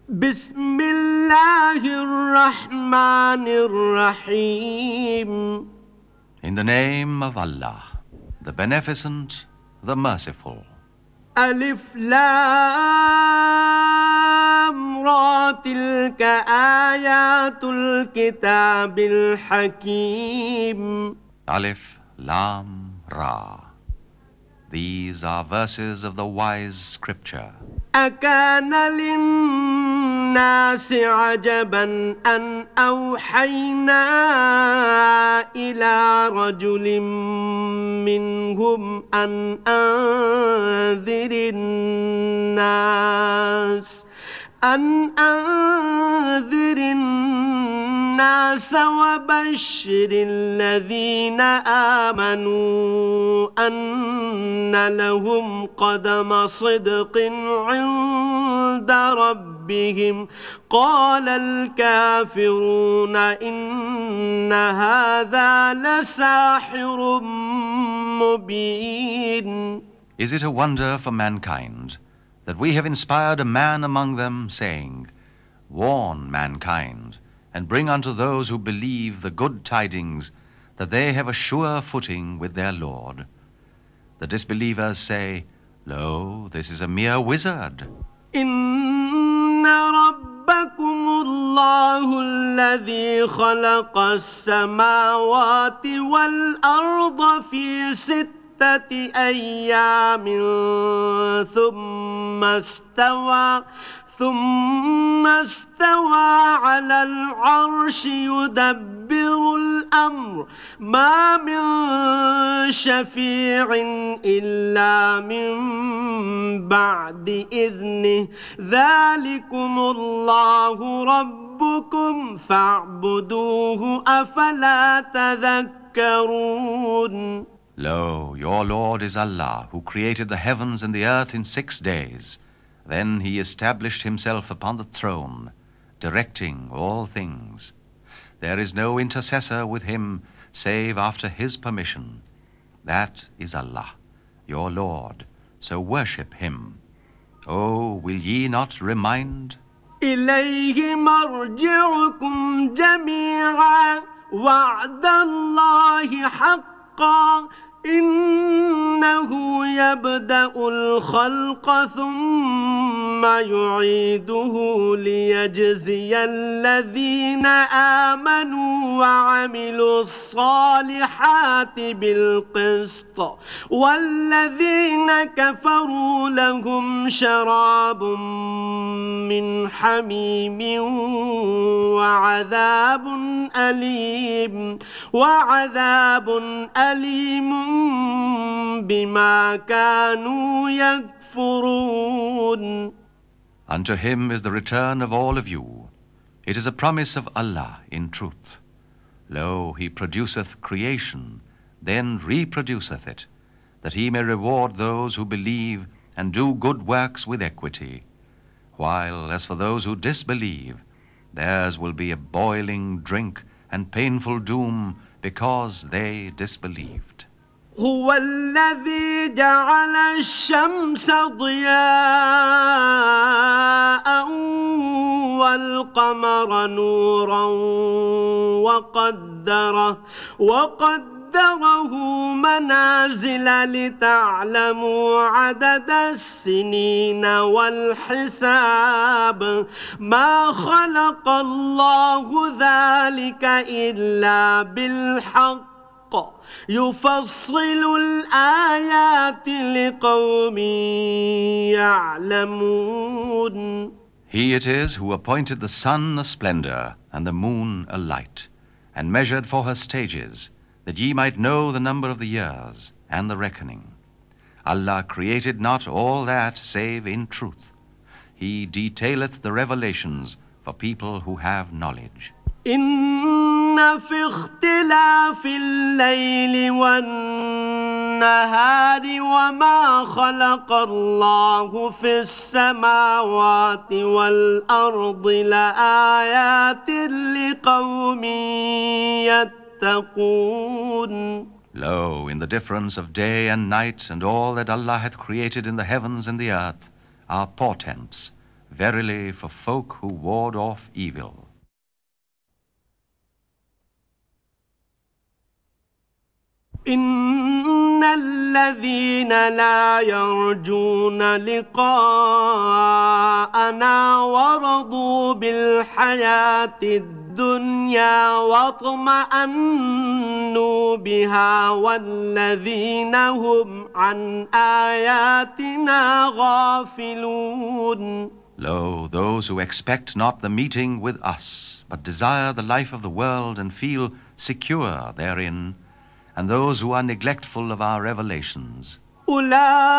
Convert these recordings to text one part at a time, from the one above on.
بسم الله الرحمن الرحيم. In the name of Allah, the Beneficent, the Merciful. ألف لام را تلك آيات الكتاب الحكيم. Alif, Lam, Ra. These are verses of the wise scripture. أكان للناس عجبا أن أوحينا إلى رجل منهم أن أنذر الناس وبشر الذين آمنوا أن لهم قدم صدق عند ربهم. قال الكافرون إن هذا لساحر مبين. Is it a wonder for mankind that we have inspired a man among them, saying, Warn mankind, and bring unto those who believe the good tidings that they have a sure footing with their Lord? The disbelievers say, Lo, this is a mere wizard. إن ربكم الله الذي خلق السماوات والأرض في 6 أيام ثم استوى على العرش يدبر الأمر ما من شفيع إلا من بعد إذنه ذلكم الله ربكم فاعبدوه أفلا تذكرون. Lo, your Lord is Allah, who created the heavens and the earth in 6 days. Then he established himself upon the throne, directing all things. There is no intercessor with him save after his permission. That is Allah, your Lord, so worship him. Oh, will ye not remind? إليه مرجعكم جميعا وعد الله حقا إنه يبدأ الخلق ثم يعيده ليجزي الذين آمنوا وعملوا الصالحات بالقسط والذين كفروا لهم شراب من حميم وعذاب أليم بما كانوا يكفرون. Unto him is the return of all of you. It is a promise of Allah in truth. Lo, he produceth creation, then reproduceth it, that he may reward those who believe and do good works with equity. While as for those who disbelieve, theirs will be a boiling drink and painful doom because they disbelieved. هو الذي جعل الشمس ضياء والقمر نورا وقدره منازل لتعلموا عدد السنين والحساب ما خلق الله ذلك إلا بالحق يفصل الآيات لقوم يعلمون. He it is who appointed the sun a splendor and the moon a light, and measured for her stages, that ye might know the number of the years and the reckoning. Allah created not all that save in truth. He detaileth the revelations for people who have knowledge. إن في اختلاف الليل والنهار وما خلق الله في السماوات والأرض لآيات لقوم يتقون. Lo, in the difference of day and night and all that Allah hath created in the heavens and the earth are portents, verily for folk who ward off evil. إن الذين لا يرجون لقاءنا ورضوا بالحياة الدنيا واطمأنوا بها والذين هم عن آياتنا غافلون. Lo, those who expect not the meeting with us, but desire the life of the world and feel secure therein, and those who are neglectful of our revelations. أولئك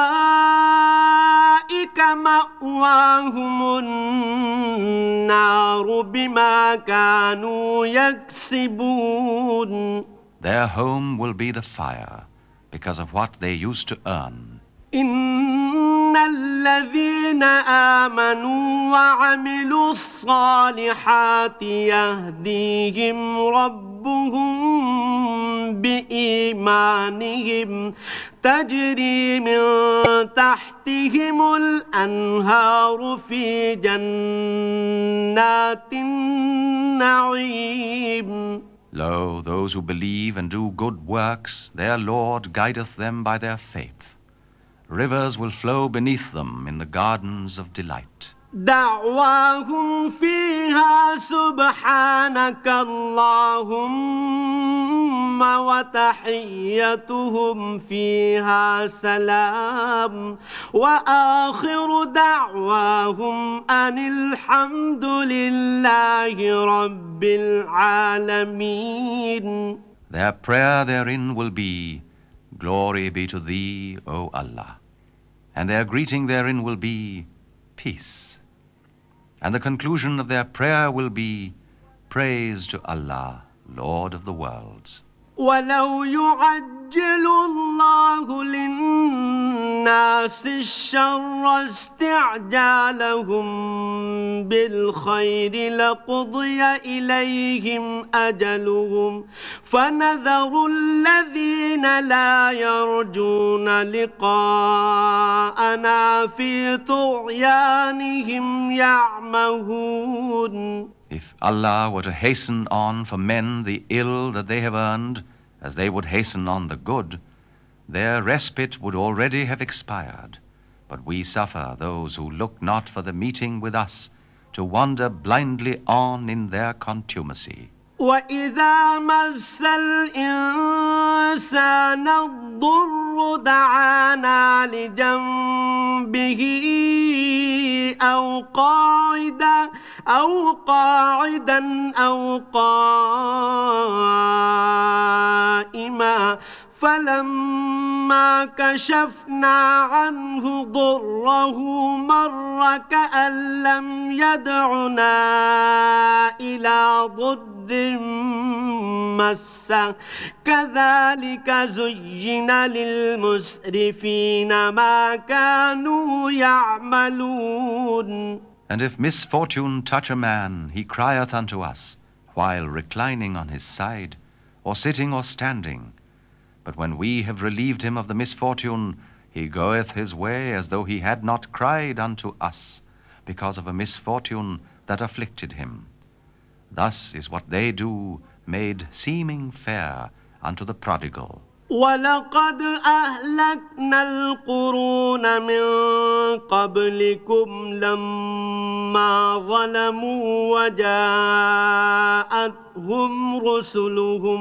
مأواهم النار بما كانوا يكسبون. Their home will be the fire because of what they used to earn. إن الذين آمنوا وعملوا الصالحات يهديهم ربهم بإيمانهم تجري من تحتهم الأنهار في جنات النعيم. Lo, those who believe and do good works, their Lord guideth them by their faith. Rivers will flow beneath them in the gardens of delight. دعواهم فيها سبحانك اللهم وتحيتهم فيها سلام وآخر دعواهم أن الحمد لله رب العالمين. Their prayer therein will be, Glory be to Thee, O Allah. And their greeting therein will be, Peace. And the conclusion of their prayer will be, Praise to Allah, Lord of the worlds. ولو يعجل الله للناس الشر استعجالهم بالخير لقضي إليهم أجلهم فنذر الذين لا يرجون لقاءنا في طغيانهم يعمهون. If Allah were to hasten on for men the ill that they have earned, as they would hasten on the good, their respite would already have expired. But we suffer those who look not for the meeting with us to wander blindly on in their contumacy. وإذا مس الإنسان الضر دعانا لجنبه أو قاعدا أو قائما فلما كشفنا عنه ضره مر كأن لم يدعنا إلى ضر مسه كذلك زين للمسرفين ما كانوا يعملون. And if misfortune touch a man, he crieth unto us, while reclining on his side, or sitting or standing. But when we have relieved him of the misfortune, he goeth his way as though he had not cried unto us, because of a misfortune that afflicted him. Thus is what they do made seeming fair unto the prodigal. ولقد أهلكنا القرون من قبلكم لما ظلموا وجاءتهم رسلهم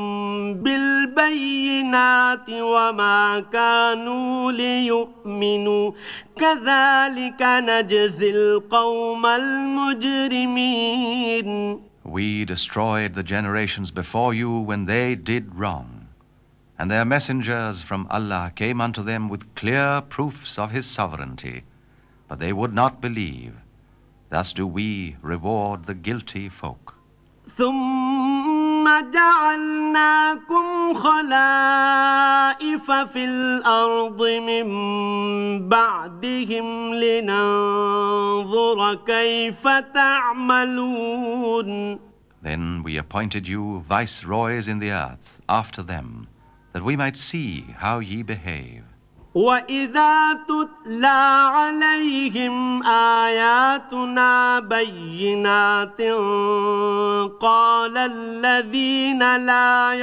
بالبينات وما كانوا ليؤمنوا كذلك نجزي القوم المجرمين. We destroyed the generations before you when they did wrong. And their messengers from Allah came unto them with clear proofs of His sovereignty, but they would not believe. Thus do we reward the guilty folk. ثم جعلناكم خلائف في الأرض من بعدهم لننظر كيف تعملون. Then we appointed you viceroys in the earth after them, that we might see how ye behave. وإذا تتلى عليهم آياتنا بينات قال الذين لا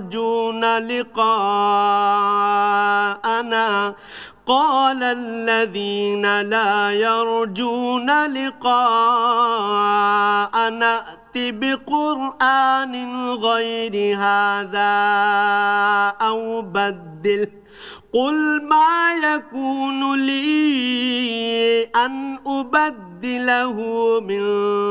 يرجون لقاءنا ائت بقرآن غير هذا أو بدله قل ما يكون لي أن أبدله من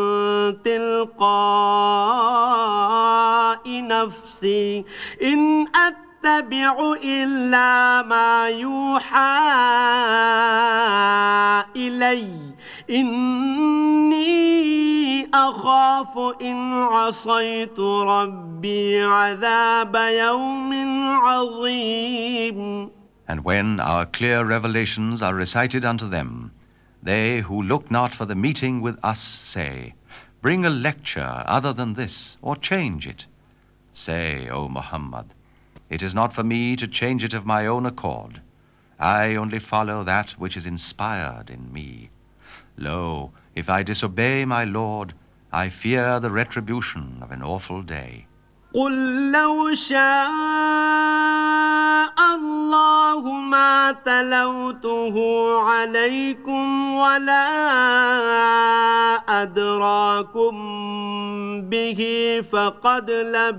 تلقاء نفسي إن أتبع إلا ما يوحى إلي إني أخاف إن عصيت ربي عذاب يوم عظيم. And when our clear revelations are recited unto them, they who look not for the meeting with us say, bring a lecture other than this, or change it. Say, O Muhammad, it is not for me to change it of my own accord. I only follow that which is inspired in me. Lo, if I disobey my Lord, I fear the retribution of an awful day. قل لو شاء الله ما تلوته عليكم ولا أدراكم به فقد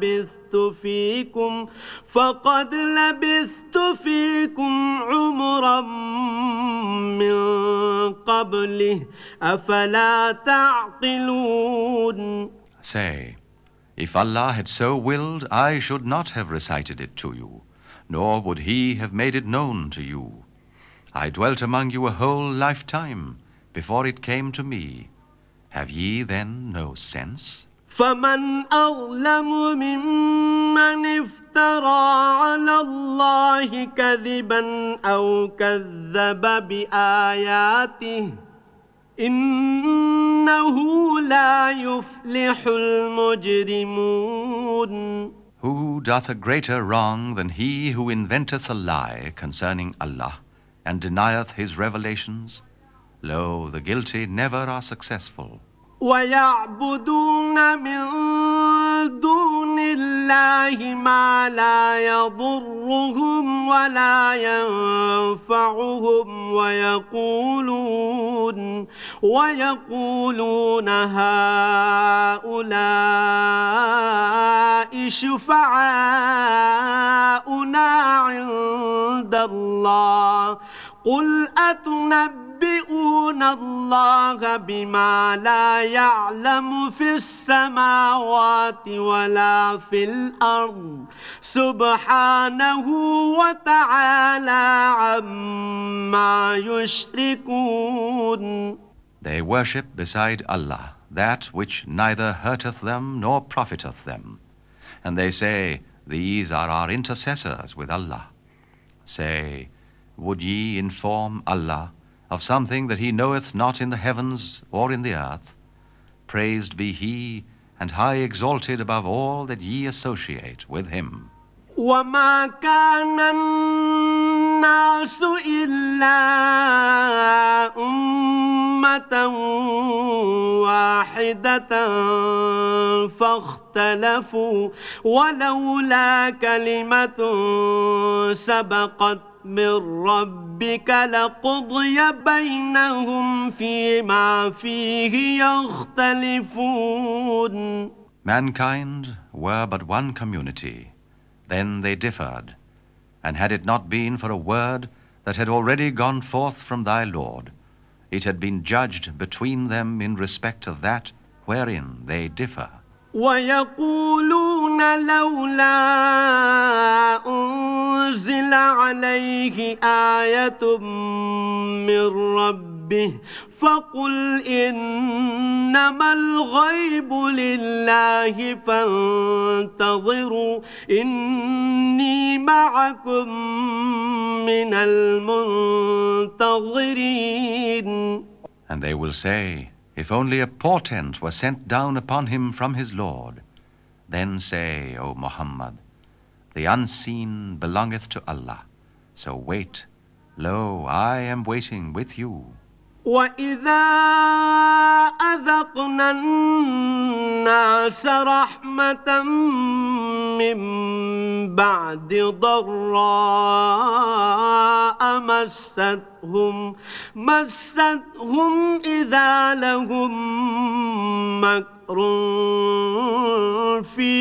لبثت فيكم عمرا من قبله أفلا تعقلون. Say, if Allah had so willed, I should not have recited it to you, nor would He have made it known to you. I dwelt among you a whole lifetime before it came to me. Have ye then no sense? فمن أظلم ممن افترى على الله كذبا أو كذب بآياته إنه لا يفلح المجرمون. Who doth a greater wrong than he who inventeth a lie concerning Allah and denieth his revelations? Lo, the guilty never are successful. ويعبدون من دون الله ما لا يضرهم ولا ينفعهم ويقولون هؤلاء شفعاؤنا عند الله قل أتنبئون الله بما لا يعلم في السماوات ولا في الأرض سبحانه وتعالى عما يشركون. They worship beside Allah that which neither hurteth them nor profiteth them. And they say, these are our intercessors with Allah. Say, would ye inform Allah of something that He knoweth not in the heavens or in the earth? Praised be He, and high exalted above all that ye associate with Him. وما كان الناس إلا أمة واحدة فاختلفوا ولولا كلمة سبقت من ربك لقضي بينهم فيما فيه يختلفون. Mankind were but one community. Then they differed. And had it not been for a word that had already gone forth from thy Lord, it had been judged between them in respect of that wherein they differ. ويقولون لولا أنزل عليه آية من ربه فقل إنما الغيب لله فانتظروا إني معكم من المنتظرين. And they will say, if only a portent were sent down upon him from his Lord. Then say, O Muhammad, the unseen belongeth to Allah, so wait, Lo, I am waiting with you. وَإِذَا أَذَقْنَا النَّاسَ رَحْمَةً مِّن بَعْدِ ضَرَّاءَ مَسَّتْهُمْ إِذَا لَهُم مَّكْرٌ فِي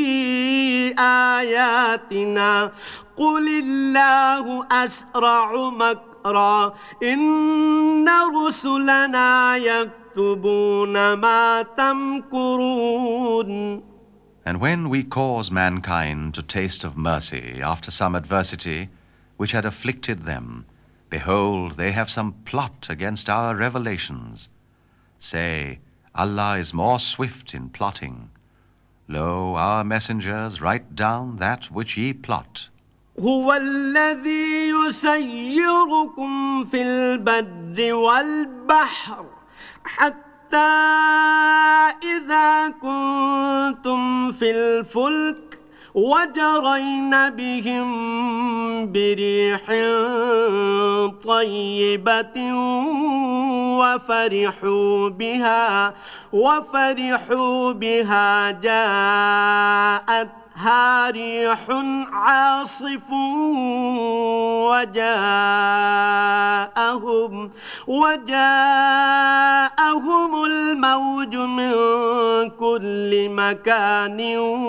آيَاتِنَا قُلِ اللَّهُ أَسْرَعُ مَكْرًا إِنَّ رُسُلَنَا يَكْتُبُونَ مَا تَمْكُرُونَ. And when we cause mankind to taste of mercy after some adversity which had afflicted them, behold, they have some plot against our revelations. Say, Allah is more swift in plotting. Lo, our messengers write down that which ye plot. هو الذي يسيركم في البر والبحر حتى إذا كنتم في الفلك وجرين بهم بريح طيبة وفرحوا بها جاءتها ريح عاصف وجاءهم الموج من كل مكان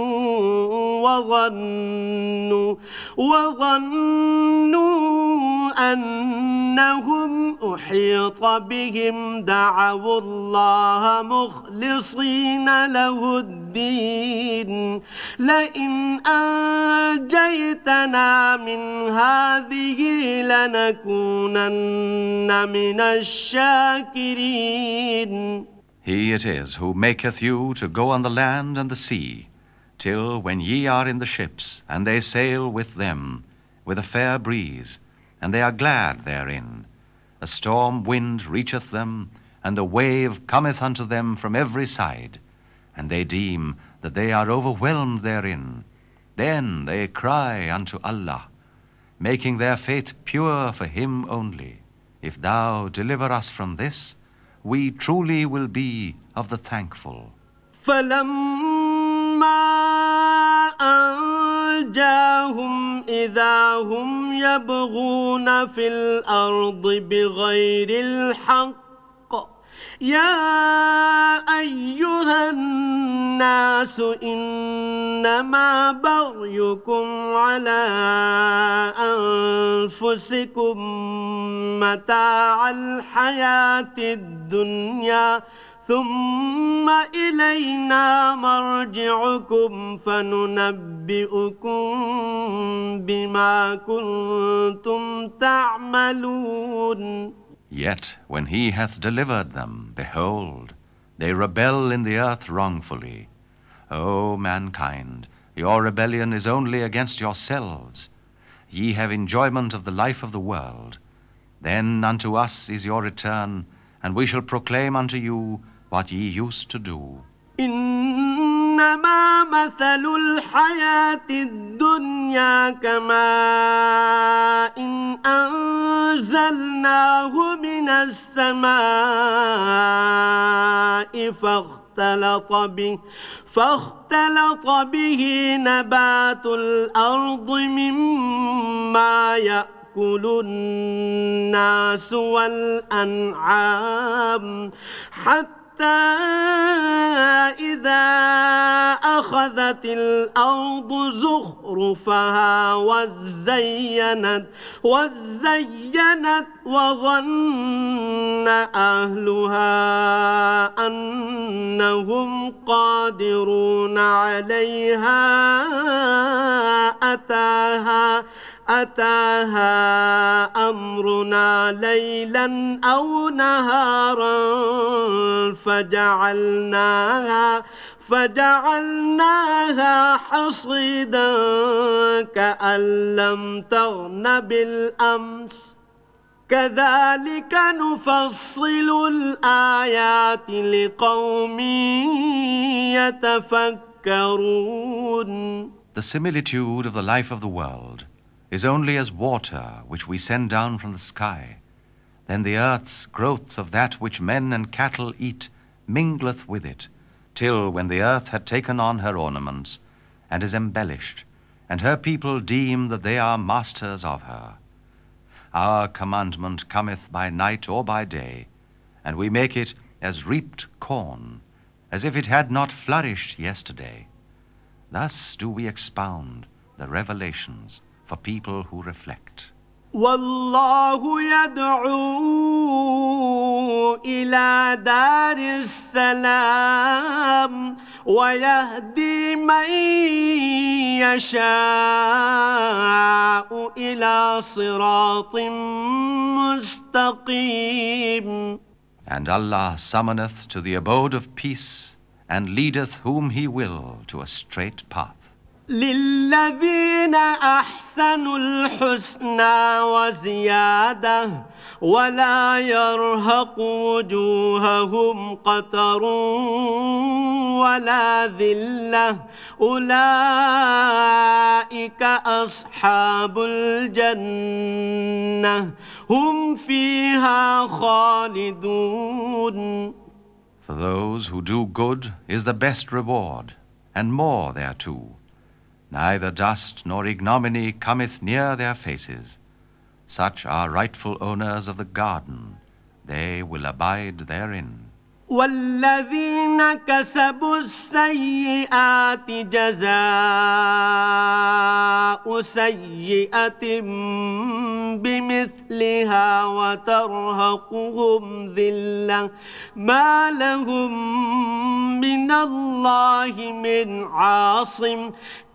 وظنوا أنهم أحيط بهم دعوا الله مخلصين له الدين لئن أنجيتنا من هذه لنكونن من الشاكرين. He it is who maketh you to go on the land and the sea, till when ye are in the ships, and they sail with them, with a fair breeze, and they are glad therein, a storm wind reacheth them, and a wave cometh unto them from every side, and they deem that they are overwhelmed therein. Then they cry unto Allah, making their faith pure for Him only. If thou deliver us from this, we truly will be of the thankful. فَلَمَّا أَنْجَاهُمْ إِذَا هُمْ يَبْغُونَ فِي الْأَرْضِ بِغَيْرِ الْحَقِّ يَا أَيُّهَا النَّاسُ إِنَّمَا بَغْيُكُمْ عَلَى أَنفُسِكُمْ مَتَاعَ الْحَيَاةِ الدُّنْيَا ثُمَّ إِلَيْنَا مَرْجِعُكُمْ فَنُنَبِّئُكُم بِمَا كُنتُمْ تَعْمَلُونَ. Yet when He hath delivered them, behold, they rebel in the earth wrongfully. O mankind, your rebellion is only against yourselves. Ye have enjoyment of the life of the world. Then unto us is your return, and we shall proclaim unto you what ye used to do. إنما مثل الحياة الدنيا كماء أنزلناه من السماء فاختلط به نبات الأرض مما يأكل الناس والأنعام حتى إذا أخذت الأرض زخرفها وزينت وظن أهلها أنهم قادرون عليها أتاها أمرنا ليلا أو نهارا فجعلناها حصيدا كأن لم تغن بالأمس كذلك نفصل الآيات لقوم يتفكرون. The similitude of the life of the world is only as water which we send down from the sky. Then the earth's growth of that which men and cattle eat mingleth with it, till when the earth had taken on her ornaments, and is embellished, and her people deem that they are masters of her. Our commandment cometh by night or by day, and we make it as reaped corn, as if it had not flourished yesterday. Thus do we expound the revelations for people who reflect. والله يدعو إلى دار السلام ويهدي من يشاء إلى صراط مستقيم. And Allah summoneth to the abode of peace, and leadeth whom He will to a straight path. للذين أحسنوا الحسنى وزيادة ولا يرهق وجوههم قتر ولا ذلة أولئك أصحاب الجنة هم فيها خالدون. For those who do good is the best reward, and more thereto. Neither dust nor ignominy cometh near their faces. Such are rightful owners of the garden. They will abide therein. والذين كسبوا السيئات جزاء سيئة بمثلها وترهقهم ذلة ما لهم من الله من عاصم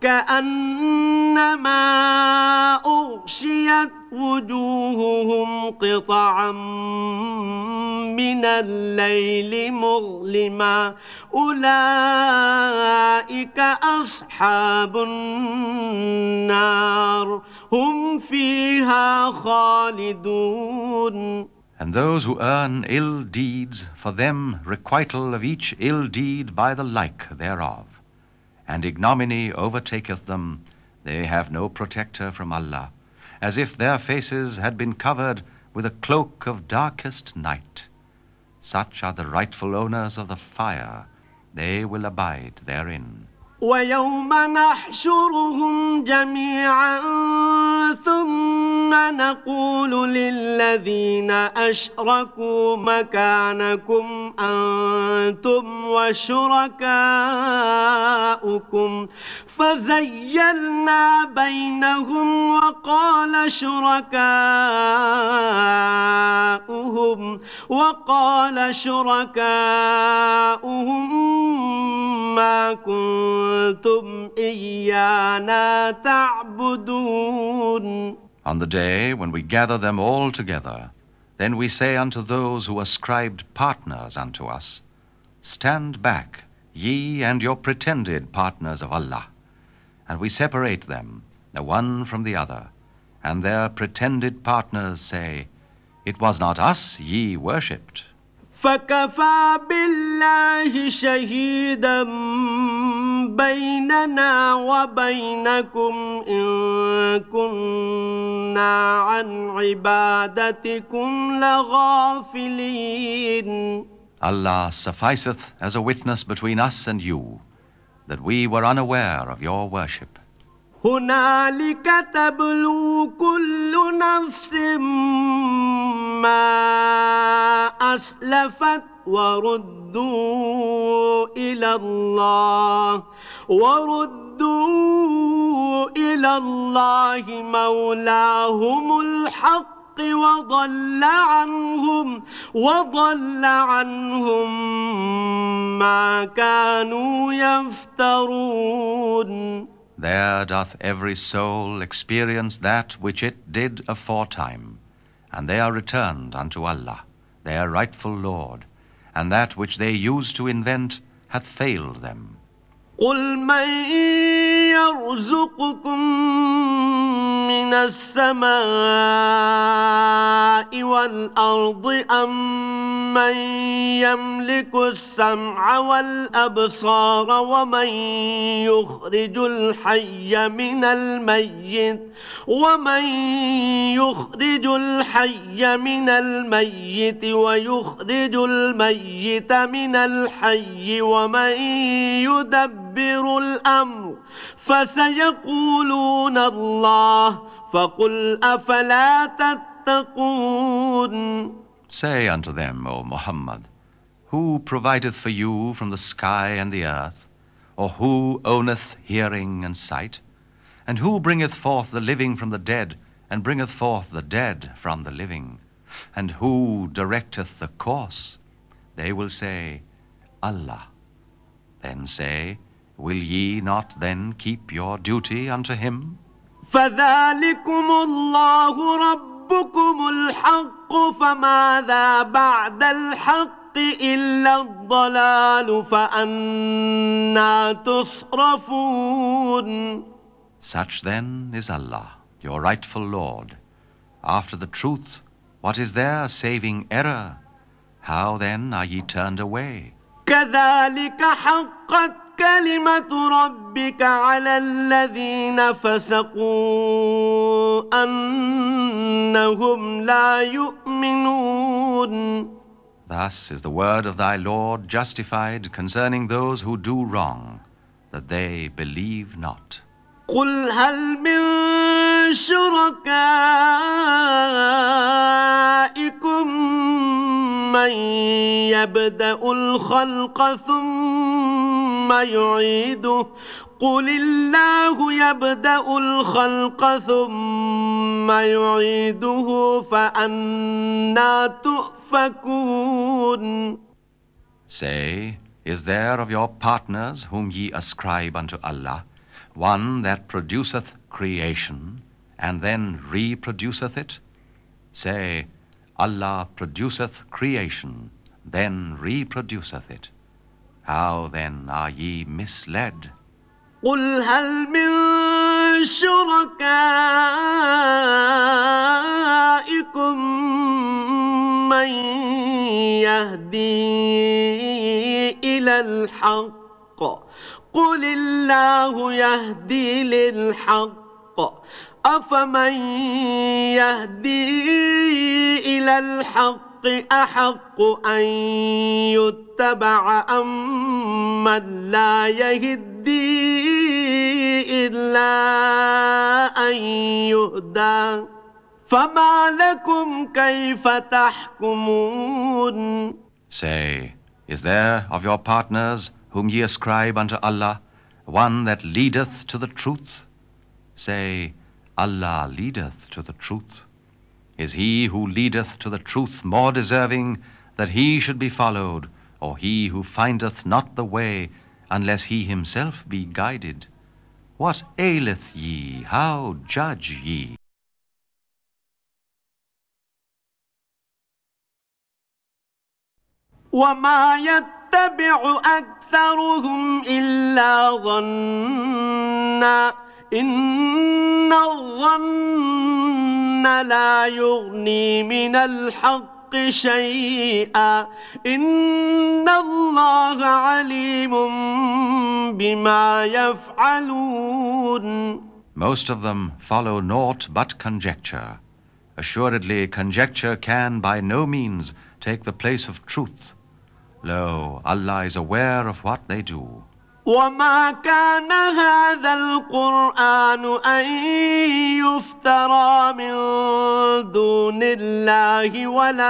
كأنما أغشيت وجوههم قطعا من الليل مظلما أولئك أصحاب النار هم فيها خالدون. And those who earn ill deeds, for them requital of each ill deed by the like thereof. And ignominy overtaketh them, they have no protector from Allah, as if their faces had been covered with a cloak of darkest night. Such are the rightful owners of the fire, they will abide therein. ويوم نحشرهم جميعا ثم نقول للذين أشركوا مكانكم أنتم وشركاؤكم فزيلنا بينهم وقال شركاؤهم ما كنتم إيانا تعبدون. On the day when we gather them all together, then we say unto those who ascribed partners unto us, Stand back, ye and your pretended partners of Allah. And we separate them, the one from the other, and their pretended partners say, It was not us ye worshipped. فكفى بالله شهيدا بيننا وبينكم إن كنا عن عبادتكم لغافلين. Allah sufficeth as a witness between us and you, that we were unaware of your worship. هنالك تبلو كل نفس ما أسلفت وردوا إلى الله مولاهم الحق وضل عنهم ما كانوا يفترون. There doth every soul experience that which it did aforetime, and they are returned unto Allah, their rightful Lord, and that which they used to invent hath failed them. قل من يرزقكم من السماء والأرض أم من يملك السمع والأبصار ومن يخرج الحي من الميت ويخرج الميت من الحي ومن يدبر الأمر فسيقولون الله فقل أفلا تتقون. Say unto them, O Muhammad, who provideth for you from the sky and the earth, or who owneth hearing and sight, and who bringeth forth the living from the dead, and bringeth forth the dead from the living, and who directeth the course? They will say, Allah. Then say, will ye not then keep your duty unto him? فذلكم الله ربكم الحق فماذا بعد الحق إلا الضلال فأنى تصرفون. Such then is Allah, your rightful Lord. After the truth, what is there saving error? How then are ye turned away? كذلك حقت كلمة ربك على الذين فسقوا أنهم لا يؤمنون. Thus is the word of thy Lord justified concerning those who do wrong, that they believe not. قل هل من شركائكم من يبدأ الخلق ثم يعيده قل الله يبدأ الخلق ثم يعيده فأنى تؤفكون. Say, is there of your partners whom ye ascribe unto Allah one that produceth creation and then reproduceth it? Say, Allah produceth creation, then reproduceth it. How then are ye misled? قل هل من شركائكم من يهدي إلى الحق قل الله يهدي للحق أفمن يهدي إلى الحق أحق أن يتبع أم من لا يهدي إلا أن يهدى فما لكم كيف تحكمون. Say, is there of your partners whom ye ascribe unto Allah one that leadeth to the truth? Say, Allah leadeth to the truth. Is he who leadeth to the truth more deserving that he should be followed, or he who findeth not the way unless he himself be guided? What aileth ye? How judge ye? وما يتبع أكثرهم إلا ظنا إن الظن لا يغني من الحق شيئا إن الله عليم بما يفعلون. Most of them follow naught but conjecture. Assuredly, conjecture can by no means take the place of truth. Lo, Allah is aware of what they do. وما كان هذا القرآن أن يفترى من دون الله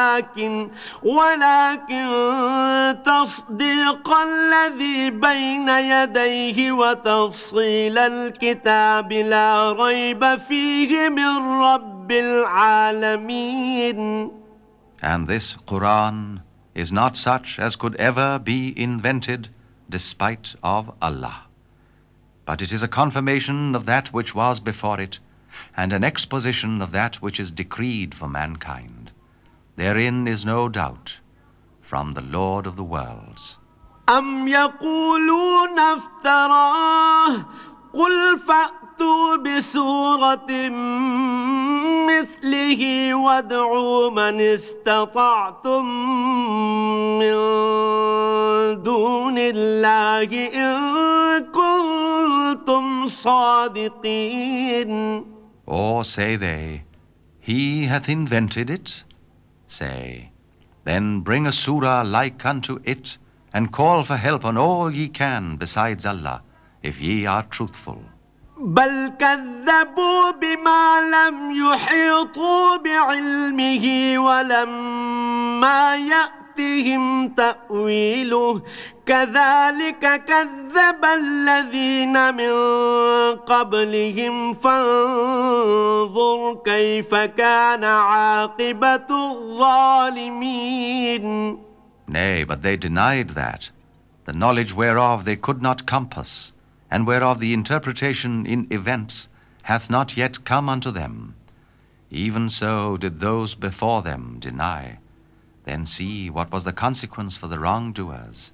ولكن تصديق الذي بين يديه وتفصيل الكتاب لا ريب فيه من رب العالمين. And this Quran is not such as could ever be invented despite of Allah. But it is a confirmation of that which was before it, and an exposition of that which is decreed for mankind. Therein is no doubt from the Lord of the worlds. أم يقولون افتراه قل فأتوا بسورة مثله وادعوا من استطعتم من دون الله إن كنتم صادقين. Or say they, He hath invented it? Say, then bring a surah like unto it, and call for help on all ye can besides Allah, if ye are truthful. بل كذبوا بما لم يحيطوا بعلمه ولما يأتهم تأويله كذلك كذب الذين من قبلهم فانظر كيف كان عاقبة الظالمين. Nay, but they denied that, the knowledge whereof they could not compass, and whereof the interpretation in events hath not yet come unto them. Even so did those before them deny. Then see what was the consequence for the wrongdoers.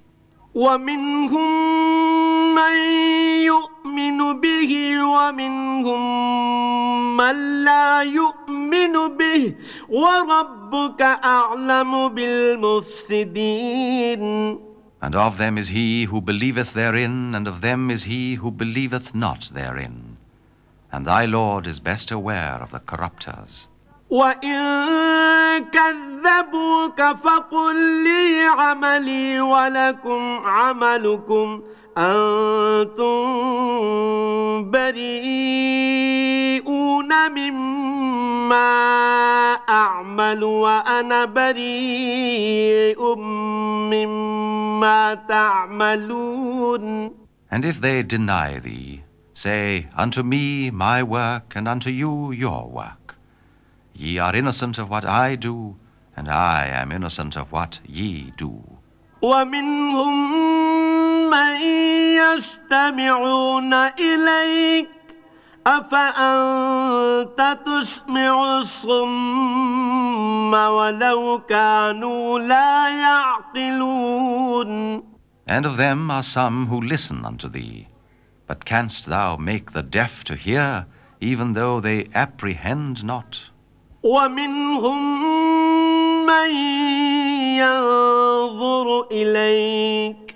ومنهم من يؤمن به ومنهم من لا يؤمن به وربك أعلم بالمفسدين. And of them is he who believeth therein, and of them is he who believeth not therein. And thy Lord is best aware of the corrupters. وَإِن كَذَّبُوكَ فَقُل لِّي عَمَلِي وَلَكُمْ عَمَلُكُمْ أَنتُم بَرِيئُونَ مِمَّا أَعْمَلُ وَأَنَا بَرِيءٌ مِّمَّا تَعْمَلُونَ. And if they deny thee, say, Unto me my work, and unto you your work. Ye are innocent of what I do, and I am innocent of what ye do. ومنهم من يستمعون إليك أفأنت تسمع الصم ولو كانوا لا يعقلون. And of them are some who listen unto thee. But canst thou make the deaf to hear, even though they apprehend not? ومنهم من ينظر إليك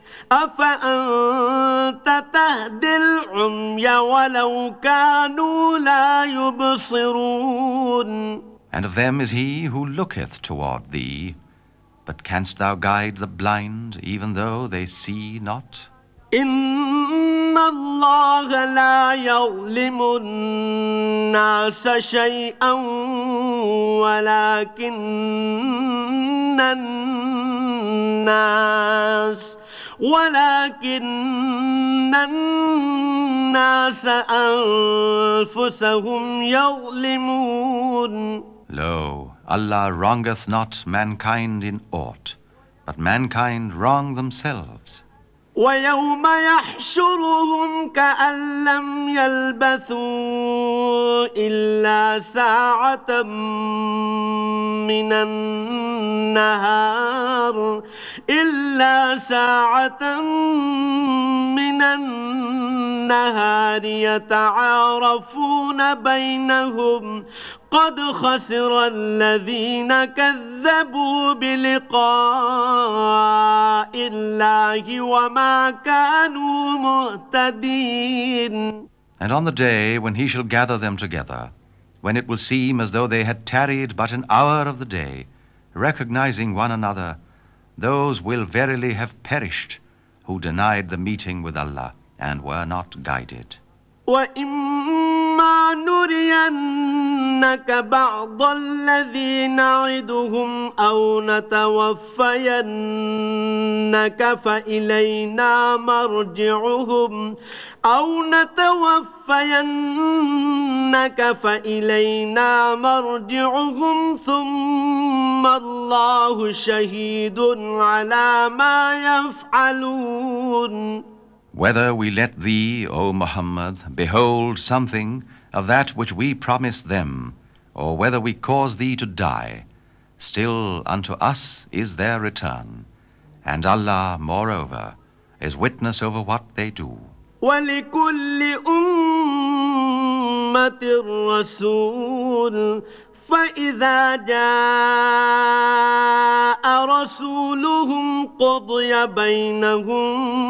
أفأنت تهدي العمي ولو كانوا لا يبصرون. And of them is he who looketh toward thee. But canst thou guide the blind, even though they see not? إن الله لا يظلم الناس شيئا ولكن الناس أنفسهم يظلمون. Lo, Allah wrongeth not mankind in aught, but mankind wrong themselves. ويوم يحشرهم كأن لم يلبثوا إلا ساعة من النهار يتعارفون بينهم قد خسر الذين كذبوا بلقاء الله وما كانوا مهتدين. And on the day when he shall gather them together, when it will seem as though they had tarried but an hour of the day, recognizing one another, those will verily have perished who denied the meeting with Allah and were not guided. وَإِمَّا نُرِيَنَّكَ بَعْضَ الَّذِي نَعِدُهُمْ أَوْ نَتَوَفَّيَنَّكَ فَإِلَيْنَا مَرْجِعُهُمْ ثُمَّ اللَّهُ شَهِيدٌ عَلَى مَا يَفْعَلُونَ. Whether we let thee, O Muhammad, behold something of that which we promised them, or whether we cause thee to die, still unto us is their return, and Allah, moreover, is witness over what they do. ولكل أمة رسول فإذا جاء رسولهم قضي بينهم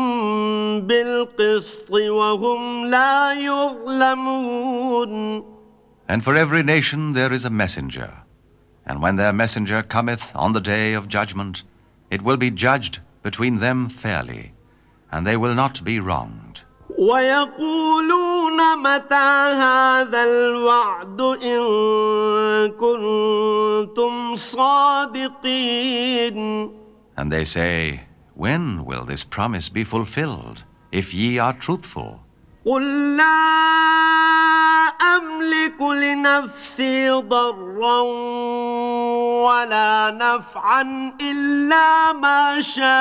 بالقسط وهم لا يظلمون. And for every nation there is a messenger, and when their messenger cometh on the day of judgment, it will be judged between them fairly, and they will not be wronged. ويقولون متى هذا الوعد إن كنتم صادقين. And they say, when will this promise be fulfilled, if ye are truthful? قل لا أملك لنفسي ضرا ولا نفعا إلا ما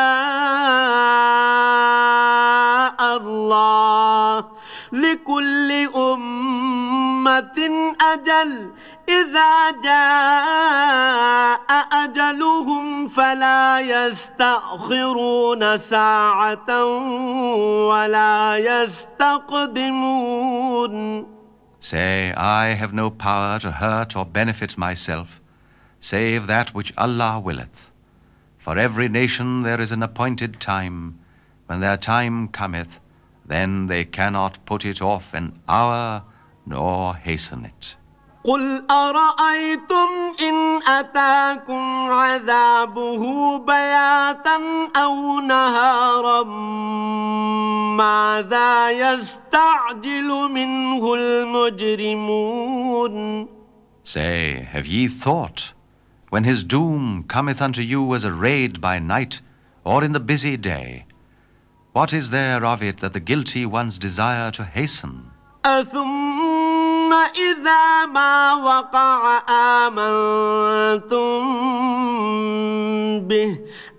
شاء الله لكل أمة أجل إذا جاء أجلهم فلا يستأخرون ساعة ولا يستقدمون. Say, I have no power to hurt or benefit myself, save that which Allah willeth. For every nation there is an appointed time. When their time cometh, then they cannot put it off an hour nor hasten it. قل أرأيتم إن أتاكم عذابه بياتا أو نهارا ماذا يستعجل منه المجرمون. Say, have ye thought, when his doom cometh unto you as a raid by night or in the busy day, what is there of it that the guilty ones desire to hasten? أثم إذا ما وقع آمنتم به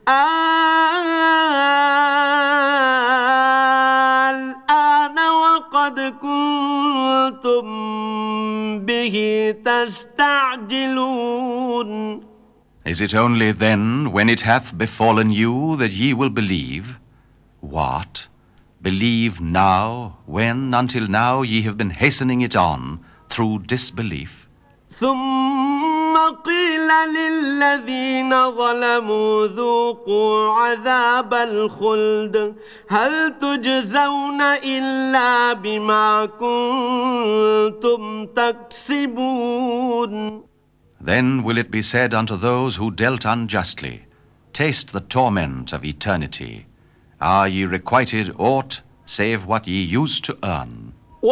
الآن وقد كنتم به تستعجلون. Is it only then, when it hath befallen you, that ye will believe? What? Believe now, when until now ye have been hastening it on through disbelief? ثم قيل للذين ظلموا ذوقوا عذاب الخلد هل تجزون إلا بما كنتم تكسبون. Then will it be said unto those who dealt unjustly, taste the torment of eternity. Are ye requited aught save what ye used to earn?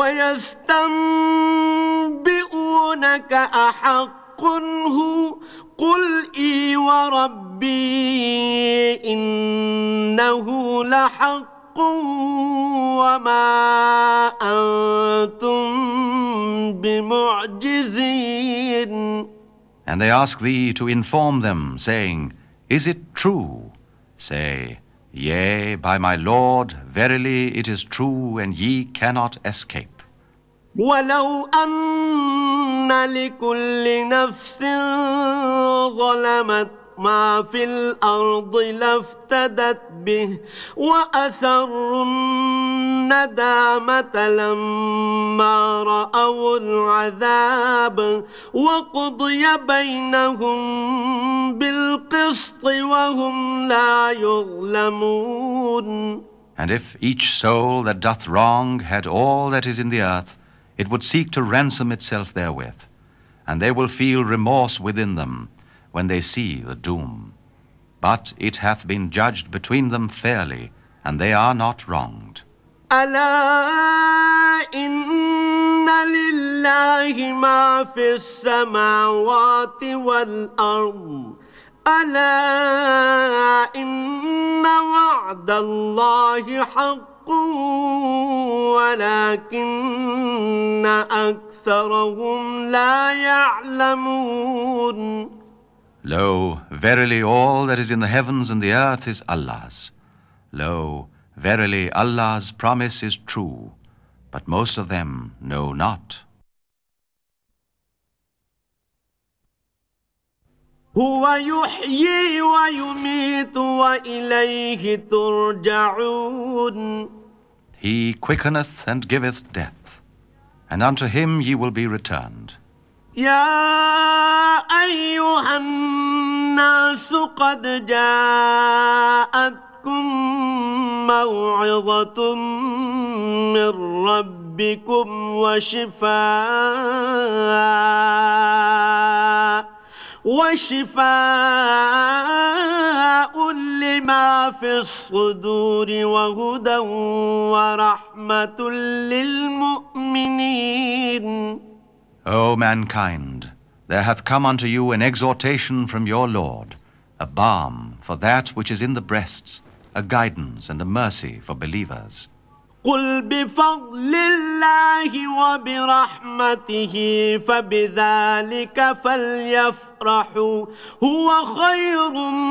ويستنبئونك أحق هو قل إي وربي إنه لحق وما أنتم بمعجزين. And they ask thee to inform them, saying, is it true? Say, yea, by my Lord, verily it is true, and ye cannot escape. ولو أن لكل نفس ظلمت ما في الأرض لافتدت به وأسروا الندامة لما رأوا العذاب وقضي بينهم بالقسط وهم لا يظلمون. And if each soul that doth wrong had all that is in the earth, it would seek to ransom itself therewith, and they will feel remorse within them when they see the doom. But it hath been judged between them fairly, and they are not wronged. ألا إن لله ما في السماوات والأرض ألا إن وعد الله حق ولكن أكثرهم لا يعلمون. Lo, verily all that is in the heavens and the earth is Allah's. Lo, verily Allah's promise is true, but most of them know not. هو يحيي ويميت وإليه ترجعون. He quickeneth and giveth death, and unto him ye will be returned. يا أيها الناس قد جاءتكم موعظة من ربكم وشفاء لما في الصدور وهدى ورحمة للمؤمنين. O mankind, there hath come unto you an exhortation from your Lord, a balm for that which is in the breasts, a guidance and a mercy for believers. قل بفضل الله وبرحمته فبذلك فليفرحوا هو خير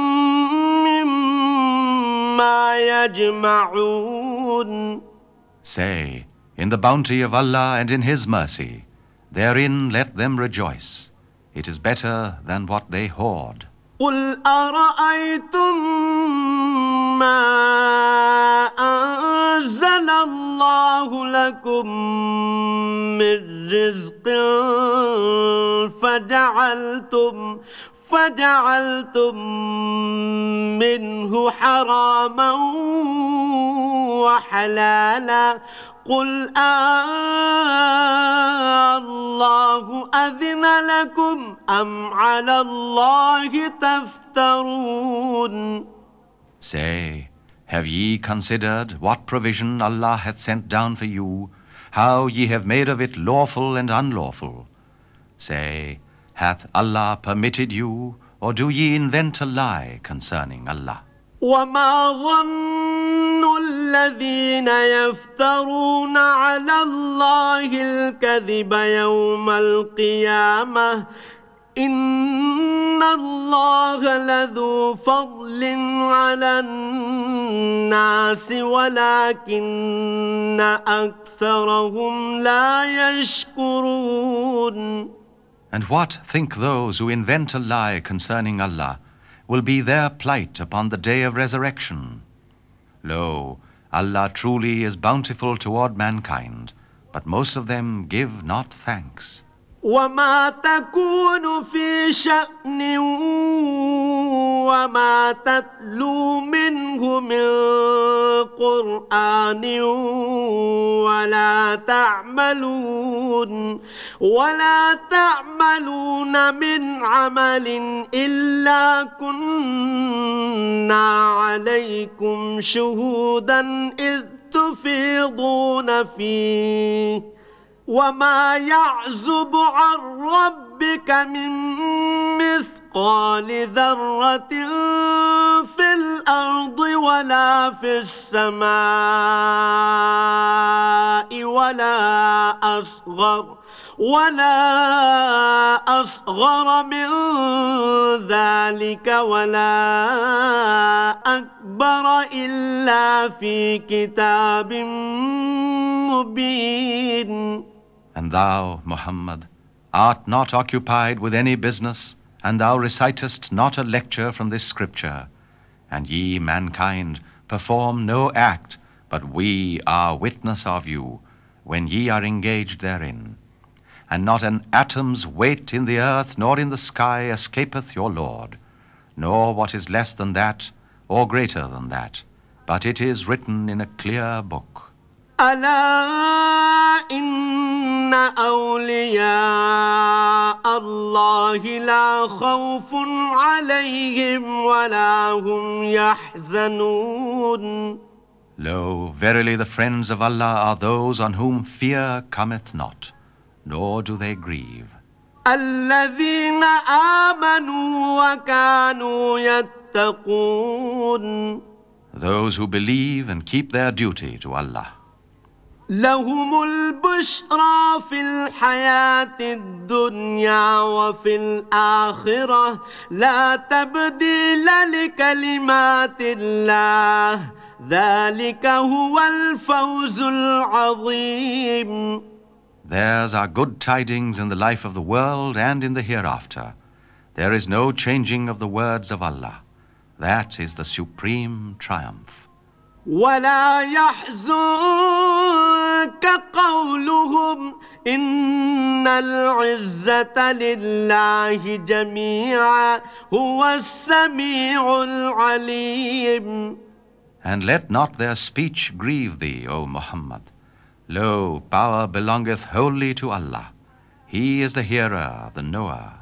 مما يجمعون. Say, in the bounty of Allah and in His mercy, therein let them rejoice. It is better than what they hoard. قل أرأيتم ما أنزل الله لكم من رزق فجعلتم منه حراما وحلالا قل الله أذن لكم أم على الله تفترون. Say, have ye considered what provision Allah hath sent down for you, how ye have made of it lawful and unlawful? Say, hath Allah permitted you, or do ye invent a lie concerning Allah? وما ظن الذين يفترون على الله الكذب يوم القيامة إن الله لذو فضل على الناس ولكن أكثرهم لا يشكرون. And what think those who invent a lie concerning Allah will be their plight upon the day of resurrection? Lo, Allah truly is bountiful toward mankind, but most of them give not thanks. وما تكون في شأن وما تتلو منه من قرآن ولا تعملون من عمل إلا كنا عليكم شهودا إذ تفيضون فيه وما يعزب عن ربك من مثقال ذرة في الأرض ولا في السماء ولا أصغر من ذلك ولا أكبر إلا في كتاب مبين. And thou, Muhammad, art not occupied with any business, and thou recitest not a lecture from this scripture. And ye, mankind, perform no act, but we are witness of you, when ye are engaged therein. And not an atom's weight in the earth nor in the sky escapeth your Lord, nor what is less than that or greater than that, but it is written in a clear book. ألا إن أولياء الله لا خوف عليهم ولا هم يحزنون. Lo, verily the friends of Allah are those on whom fear cometh not, nor do they grieve. الذين آمنوا وكانوا يتقون. Those who believe and keep their duty to Allah. لهم البشرى في الحياة الدنيا وفي الآخرة لا تبديل لكلمات الله ذلك هو الفوز العظيم. Theirs are good tidings in the life of the world and in the hereafter. There is no changing of the words of Allah. That is the supreme triumph. ولا يحزنك قولهم إن العزة لله جميعا هو السميع العليم. And let not their speech grieve thee, O Muhammad. Lo, power belongeth wholly to Allah. He is the hearer, the knower.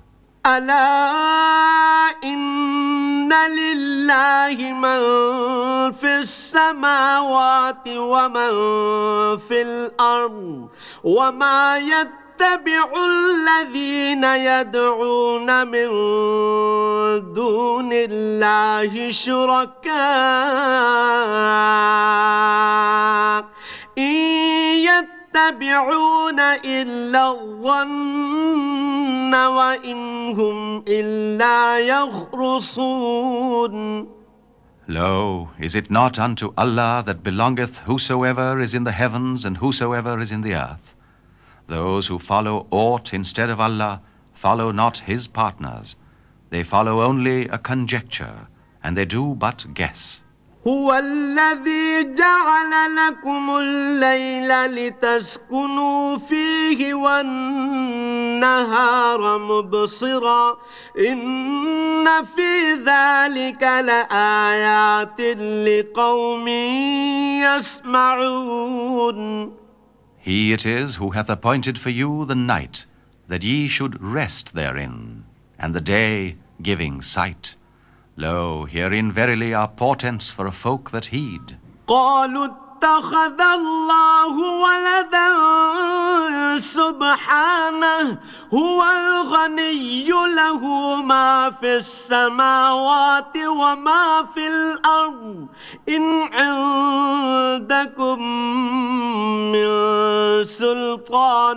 ألا إن لله من في السماوات ومن في الأرض وما يتبع الذين يدعون من دون الله شركاء إن يتبعون إلا الظن وإن هم إلا يخرصون. Lo, is it not unto Allah that belongeth whosoever is in the heavens and whosoever is in the earth? Those who follow aught instead of Allah follow not His partners. They follow only a conjecture, and they do but guess. هو الذي جعل لكم الليل لتسكنوا فيه والنهار مبصرا إن في ذلك لآيات لقوم يسمعون. He it is who hath appointed for you the night, that ye should rest therein, and the day giving sight. Lo, herein verily are portents for a folk that heed. قالوا اتخذ الله ولدا سبحانه هو الغني له ما في السماوات وما في الأرض إن عندكم من سلطان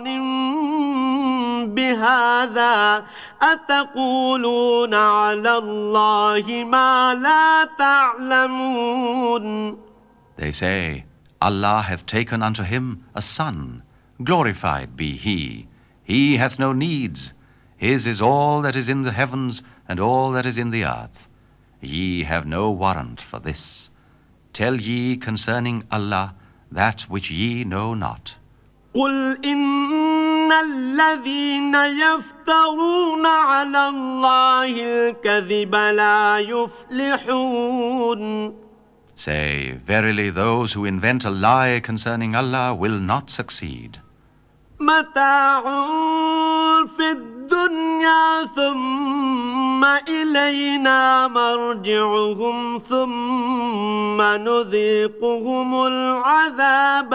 بهذا أتقولون على الله ما لا تعلمون. They say, Allah hath taken unto him a son. Glorified be he. He hath no needs. His is all that is in the heavens and all that is in the earth. Ye have no warrant for this. Tell ye concerning Allah that which ye know not. قل إن الذين يفترون على الله الكذب لا يفلحون. Say, verily those who invent a lie concerning Allah will not succeed. متاع في الدنيا ثم إلينا مرجعهم ثم نذيقهم العذاب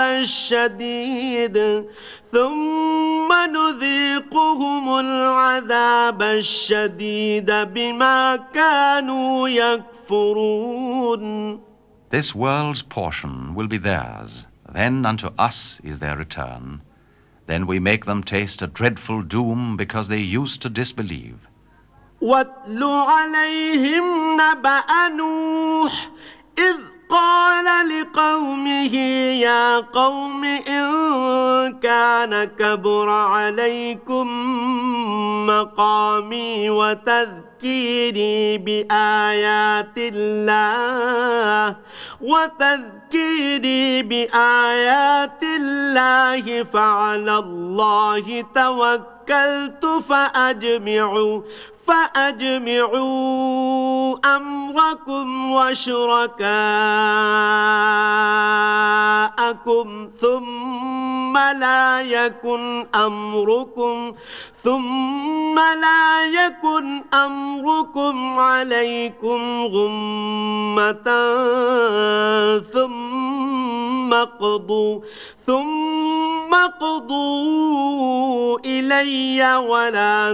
الشديد بما كانوا يكفرون. This world's portion will be theirs. Then unto us is their return. Then we make them taste a dreadful doom because they used to disbelieve. واتل عليهم نبأ نوح إذ قال لقومه يا قوم إن كان كبر عليكم مقامي وتذكيري بآيات الله فعلى الله توكلت فأجمعوا أمركم وشركاءكم ثم لا يكن أمركم عليكم غمة ثم قضوا إلي ولا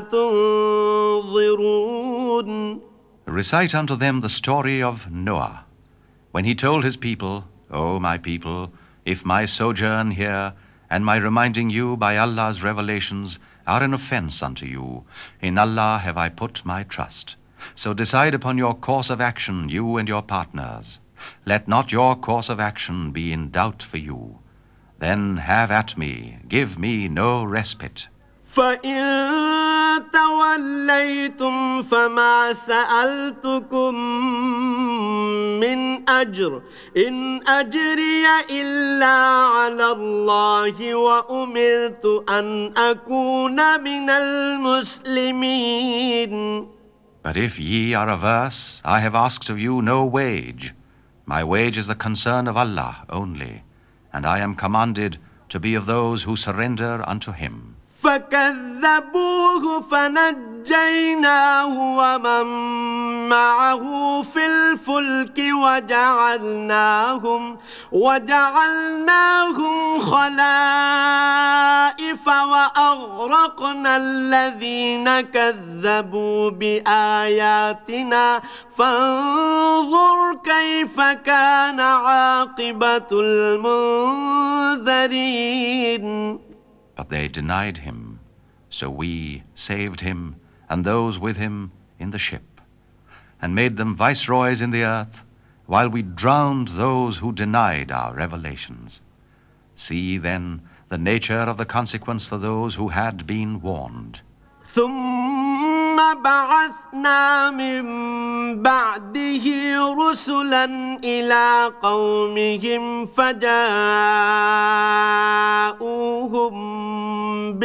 تنظرون. Recite unto them the story of Noah, when he told his people, O my people, if my sojourn here and my reminding you by Allah's revelations are an offense unto you, in Allah have I put my trust. So decide upon your course of action, you and your partners. Let not your course of action be in doubt for you. Then have at me, give me no respite. فإن توليتم فما سألتكم من أجر إن أجري إلا على الله وأمرت أن أكون من المسلمين. But if ye are averse, I have asked of you no wage. My wage is the concern of Allah only, and I am commanded to be of those who surrender unto Him. فكذبوه فنجيناه ومن معه في الفلك وجعلناهم خلائف وأغرقنا الذين كذبوا بآياتنا فانظر كيف كان عاقبة المنذرين. But they denied him, so we saved him and those with him in the ship, and made them viceroys in the earth, while we drowned those who denied our revelations. See then the nature of the consequence for those who had been warned. ثم بعثنا من بعده رسلا إلى قومهم فجاءوهم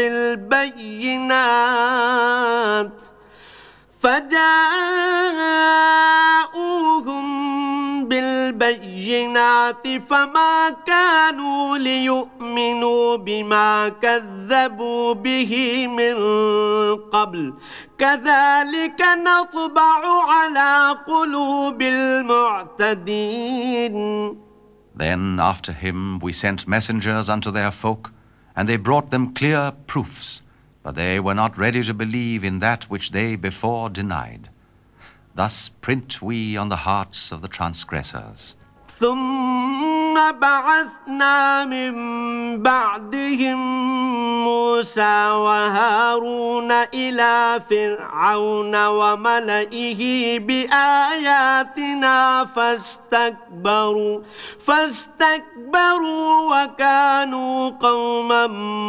بالبينات فما كانوا ليؤمنوا بما كذبوا به من قبل كذلك نطبع على قلوب المعتدين. Then after him we sent messengers unto their folk, and they brought them clear proofs, but they were not ready to believe in that which they before denied. Thus print we on the hearts of the transgressors. ثم بعثنا من بعدهم موسى وهارون إلى فرعون وملئه بآياتنا فاستكبروا وكانوا قوما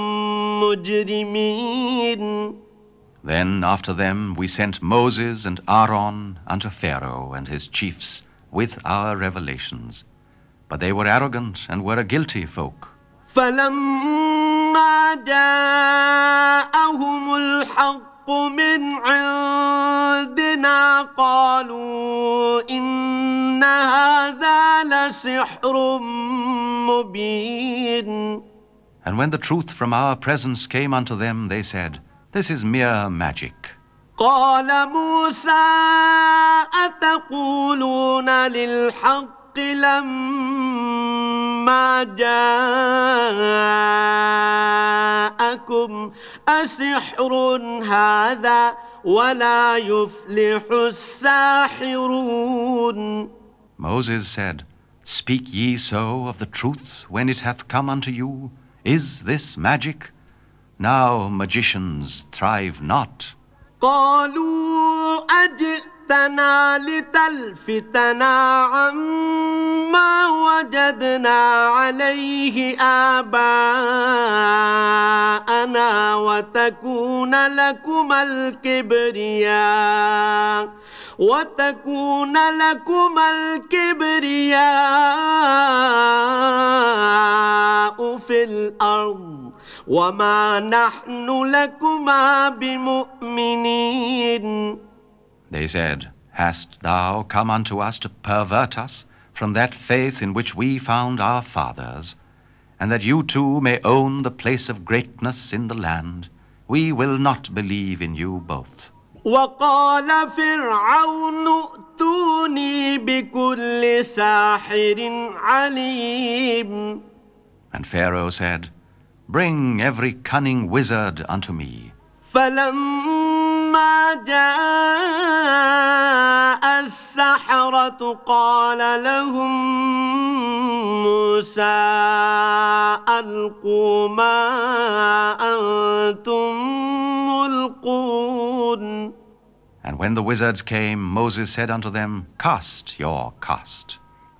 مجرمين. Then after them we sent Moses and Aaron unto Pharaoh and his chiefs with our revelations. But they were arrogant and were a guilty folk. فلما جاءهم الحق من عندنا قالوا إن هذا لسحر مبين. And when the truth from our presence came unto them, they said, This is mere magic. قال موسى أتقولون للحق لما جاءكم أسحر هذا ولا يفلح الساحرون. Moses said, Speak ye so of the truth when it hath come unto you? Is this magic? Now magicians thrive not. قالوا أجئتنا لتلفتنا عما وجدنا عليه آباءنا وتكون لكم الكبرياء في الأرض وما نحن لكما بمؤمنين. They said, Hast thou come unto us to pervert us from that faith in which we found our fathers, and that you too may own the place of greatness in the land? We will not believe in you both. وقال فرعون ائتوني بكل ساحر عليم. And Pharaoh said, Bring every cunning wizard unto me. فلما جاء السحرة قال لهم موسى ألقوا ما أنتم ملقون. And when the wizards came, Moses said unto them, Cast your cast.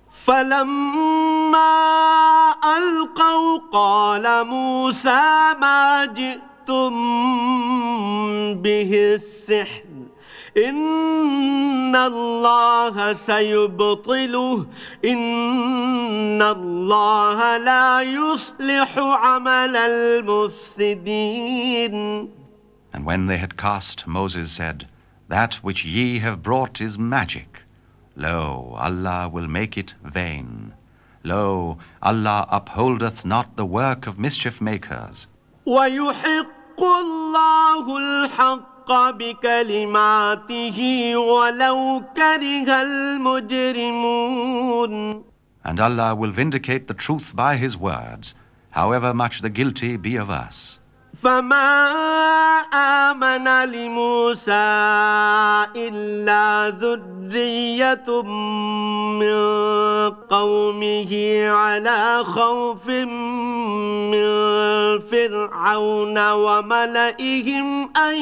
فلما ألقوا قال موسى ما جئتم به السحر إن الله سيبطله إن الله لا يصلح عمل المفسدين. And when they had cast, Moses said, That which ye have brought is magic. Lo, Allah will make it vain. Lo, Allah upholdeth not the work of mischief makers. ويحق الله الحق بكلماته ولو كره المجرمون. And Allah will vindicate the truth by His words, however much the guilty be averse. فما آمن لموسى إلا ذرية من قومه على خوف من فرعون وملئهم أن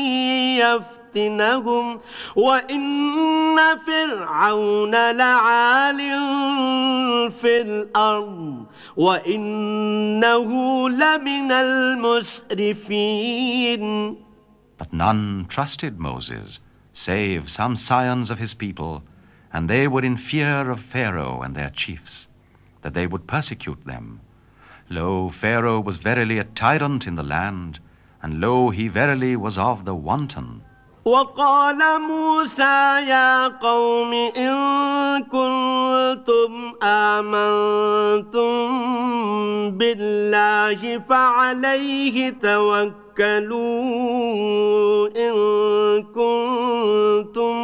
يفتنهم وإن فرعون لعال في الأرض وإنه لمن المسرفين. But none trusted Moses, save some scions of his people, and they were in fear of Pharaoh and their chiefs, that they would persecute them. Lo, Pharaoh was verily a tyrant in the land, and lo, he verily was of the wanton. وقال موسى يا قوم إن كنتم آمنتم بالله فعليه توكلوا إن كنتم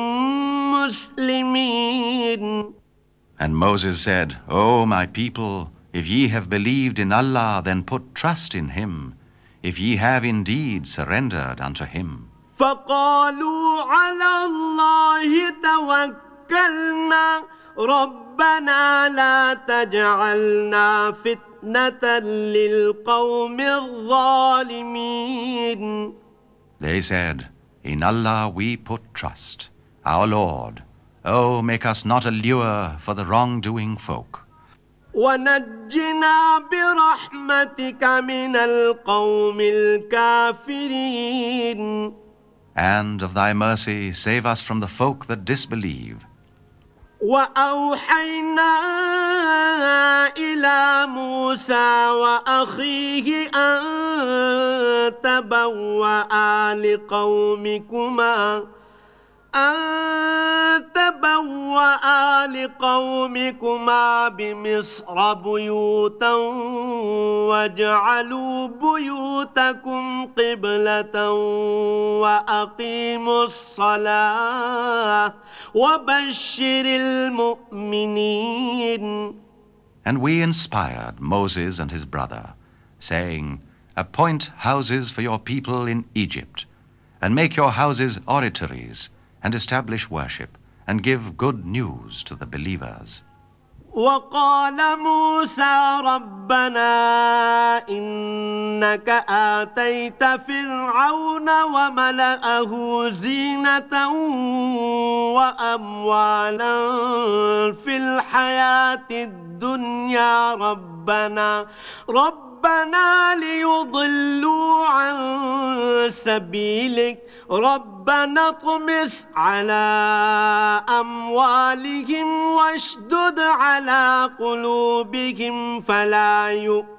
مسلمين. And Moses said, O my people, if ye have believed in Allah, then put trust in Him, if ye have indeed surrendered unto Him. فقالوا على الله توكلنا ربنا لا تجعلنا فتنة للقوم الظالمين. They said, In Allah we put trust, our Lord. Oh, make us not a lure for the wrongdoing folk. ونجنا برحمتك من القوم الكافرين. And of thy mercy save us from the folk that disbelieve. وأوحينا إلى موسى وأخيه أن تبوأ لقومكما بمصر بيوتا واجعلوا بيوتكم قبلة وأقيموا الصلاة وبشر المؤمنين. And we inspired Moses and his brother, saying, Appoint houses for your people in Egypt, and make your houses oratories, and establish worship, and give good news to the believers. وقال موسى ربنا إنك آتيت فرعون وملأه زينة وأموالا في الحياة الدنيا ربنا ليضلوا عن سبيلك ربنا اطمس على أموالهم واشدد على قلوبهم فلا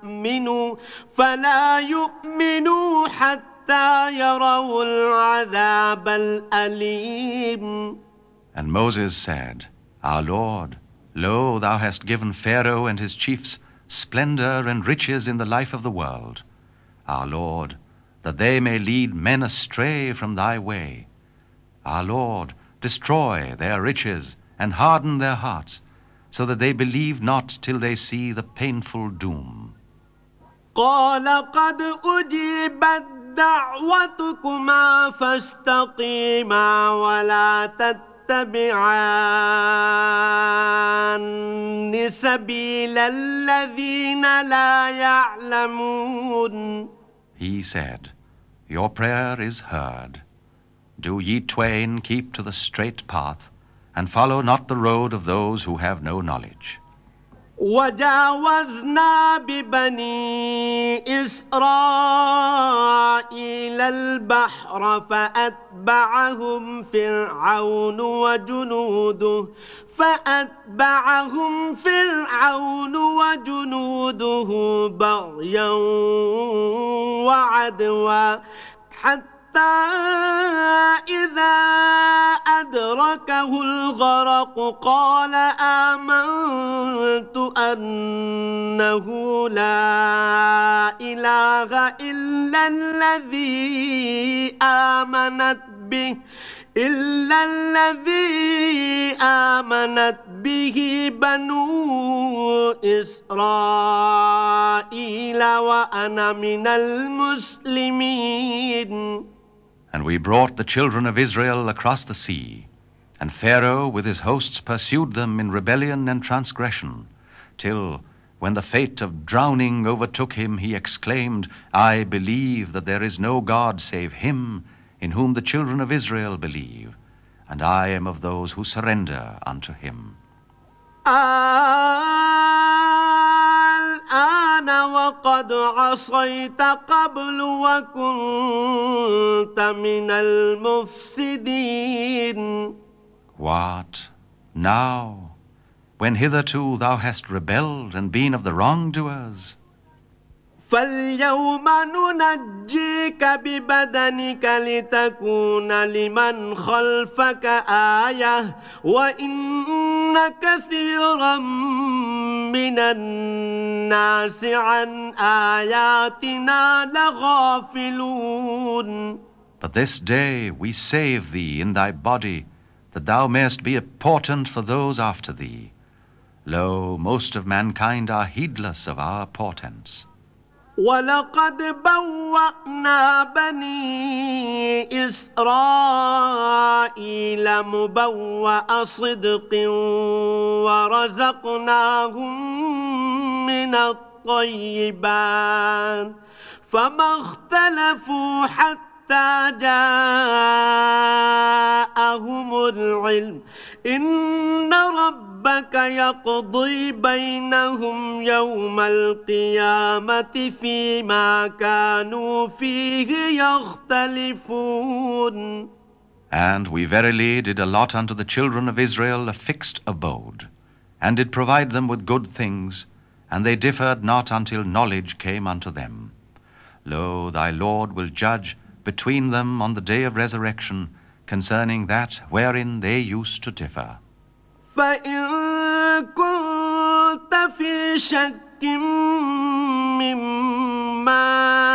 يؤمنوا حتى يروا العذاب الأليم. And Moses said, Our Lord, lo, thou hast given Pharaoh and his chiefs splendor and riches in the life of the world. Our Lord, that they may lead men astray from thy way. Our Lord, destroy their riches and harden their hearts, so that they believe not till they see the painful doom. قال قد أجيبت دعوتكما فاستقيما ولا تتبعان سبيل الذين لا يعلمون. He said, Your prayer is heard. Do ye twain keep to the straight path, and follow not the road of those who have no knowledge. وجاوزنا ببني إسرائيل البحر فأتبعهم فرعون وجنوده بغيا وعدوا حتى إذا أدركه الغرق قال آمنت أنه لا إله إلا الذي آمنت به بنو إسرائيل وأنا من المسلمين. And we brought the children of Israel across the sea, and Pharaoh with his hosts pursued them in rebellion and transgression, till, when the fate of drowning overtook him, he exclaimed, I believe that there is no God save him in whom the children of Israel believe, and I am of those who surrender unto him. الآن وقد عصيت قبل وكنت من المفسدين. What? Now, when hitherto thou hast rebelled and been of the wrongdoers? فاليوم ننجيك ببدنك لتكون لمن خلفك آية وإن كثيرا من الناس عن آياتنا لغافلون. But this day we save thee in thy body, that thou mayest be a portent for those after thee. Lo, most of mankind are heedless of our portents. ولقد بوأنا بني إسرائيل مبوأ صدق ورزقناهم من الطيبات فما اختلفوا حتى جاءهم العلم إن ربك يقضي بينهم يوم القيامة فيما كانوا فيه يختلفون. And we verily did allot unto the children of Israel a fixed abode, and did provide them with good things, and they differed not until knowledge came unto them. Lo, thy Lord will judge between them on the day of resurrection concerning that wherein they used to differ. فإن كنت في شك مما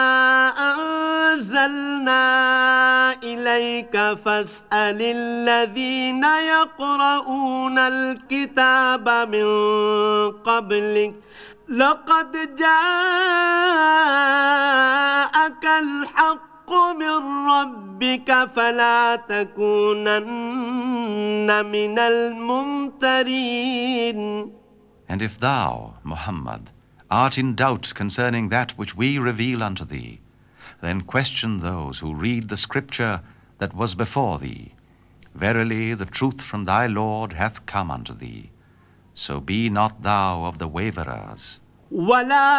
أنزلنا إليك فاسأل الذين يقرؤون الكتاب من قبلك لقد جاءك الحق من ربك فلا تكونن من الممترين. And if thou, Muhammad, art in doubt concerning that which we reveal unto thee, then question those who read the scripture that was before thee. Verily the truth from thy Lord hath come unto thee. So be not thou of the waverers. ولا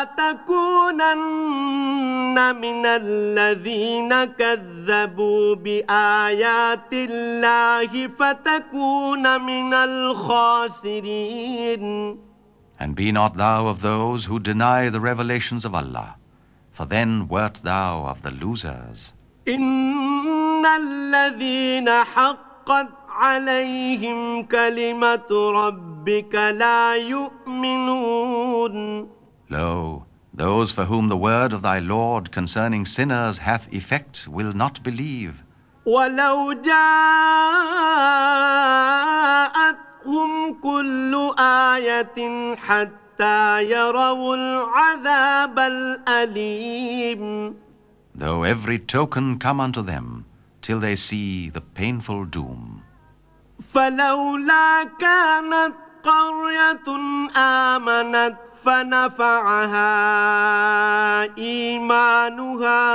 تكونن من الذين كذبوا بآيات الله فتكون من الخاسرين. And be not thou of those who deny the revelations of Allah, for then wert thou of the losers. إن الذين حقت عليهم كلمة ربك لا يؤمنون. Lo, those for whom the word of thy Lord concerning sinners hath effect will not believe. ولو جاءتهم كل آية حتى يروا العذاب الأليم. Though every token come unto them, till they see the painful doom. فلولا كانت قرية آمنت فنفعها إيمانها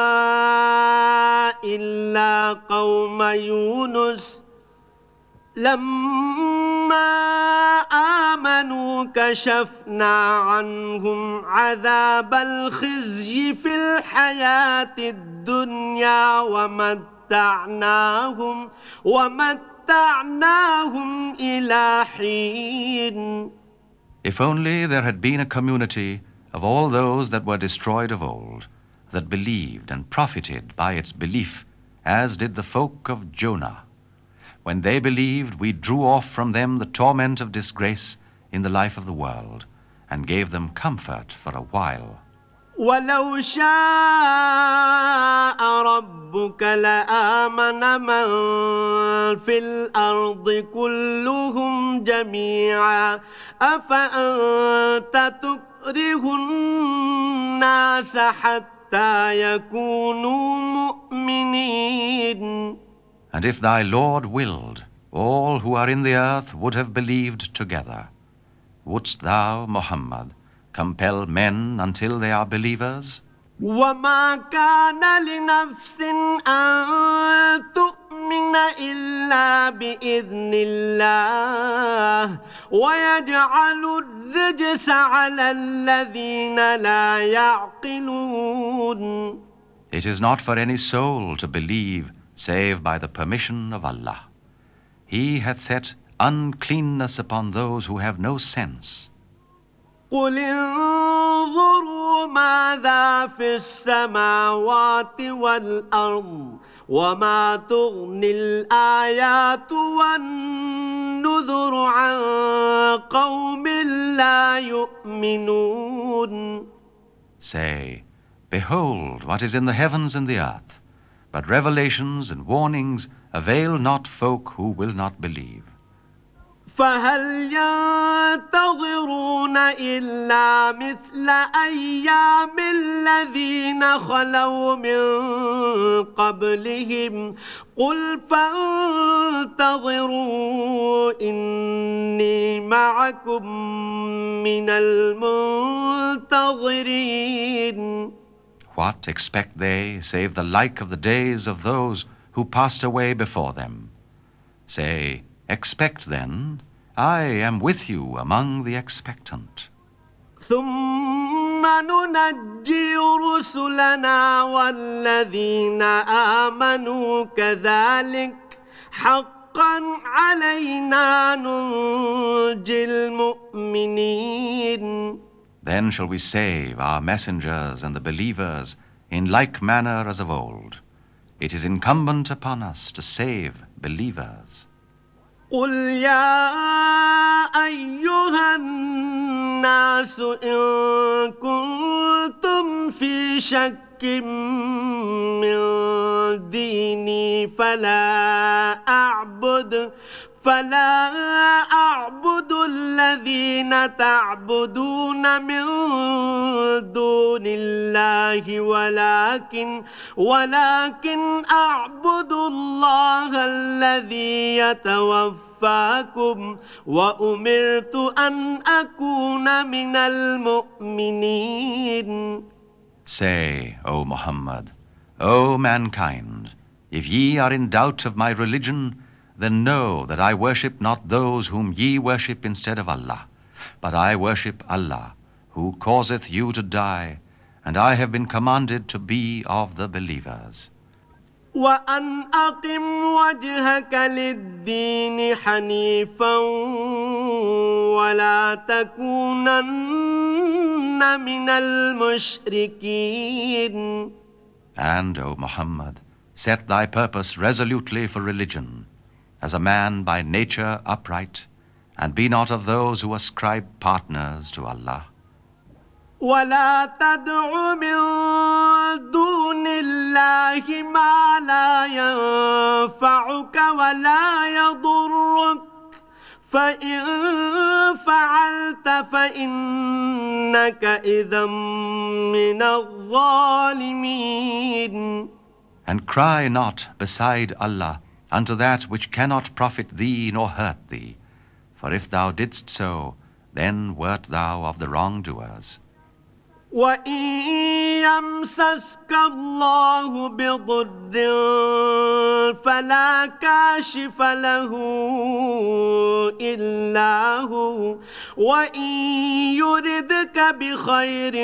لما آمنوا كشفنا عنهم عذاب الخزي في الحياة الدنيا ومتعناهم إلى حين. If only there had been a community of all those that were destroyed of old, that believed and profited by its belief, as did the folk of Jonah. When they believed, we drew off from them the torment of disgrace in the life of the world, and gave them comfort for a while. ولو شاء ربك لآمن من في الأرض كلهم جميعا أفأنت تكره الناس حتى يكونوا مؤمنين. And if thy Lord willed, all who are in the earth would have believed together. Wouldst thou, Muhammad, compel men until they are believers? وما كان لنفس أن تؤمن إلا بإذن الله ويجعل الرجس على الذين لا يعقلون. It is not for any soul to believe save by the permission of Allah. He hath set uncleanness upon those who have no sense. قل انظروا ماذا في السماوات والأرض وما تغني الآيات والنذر عن قوم لا يؤمنون. Say, behold what is in the heavens and the earth, but revelations and warnings avail not folk who will not believe. فهل ينتظرون إلا مثل أيام الذين خلوا من قبلهم قل فانتظروا إني معكم من المنتظرين. What expect they save the like of the days of those who passed away before them? Say, expect then, I am with you among the expectant. ثم ننجي رسلنا والذين آمنوا كذلك حقا علينا ننجي المؤمنين. Then shall we save our messengers and the believers in like manner as of old. It is incumbent upon us to save believers. قل يا أيها الناس إن كنتم في شك من ديني فلا أعبد الذين تعبدون من دون الله ولكن أعبد الله الذي يتوفاكم وأمرت أن أكون من المؤمنين. Say, O Muhammad, O mankind, if ye are in doubt of my religion, then know that I worship not those whom ye worship instead of Allah, but I worship Allah, who causeth you to die, and I have been commanded to be of the believers. وأن أقم وجهك للدين حنيفا ولا تكونن من المشركين. And, O Muhammad, set thy purpose resolutely for religion, as a man by nature upright, and be not of those who ascribe partners to Allah. ولا تدع من دون الله ما لا ينفعك ولا يضرك فإن فعلت فإنك إذا من الظالمين. And cry not beside Allah unto that which cannot profit thee nor hurt thee, for if thou didst so, then wert thou of the wrongdoers. وإن يمسسك الله بضر فلا كاشف له إلا هو وإن يردك بخير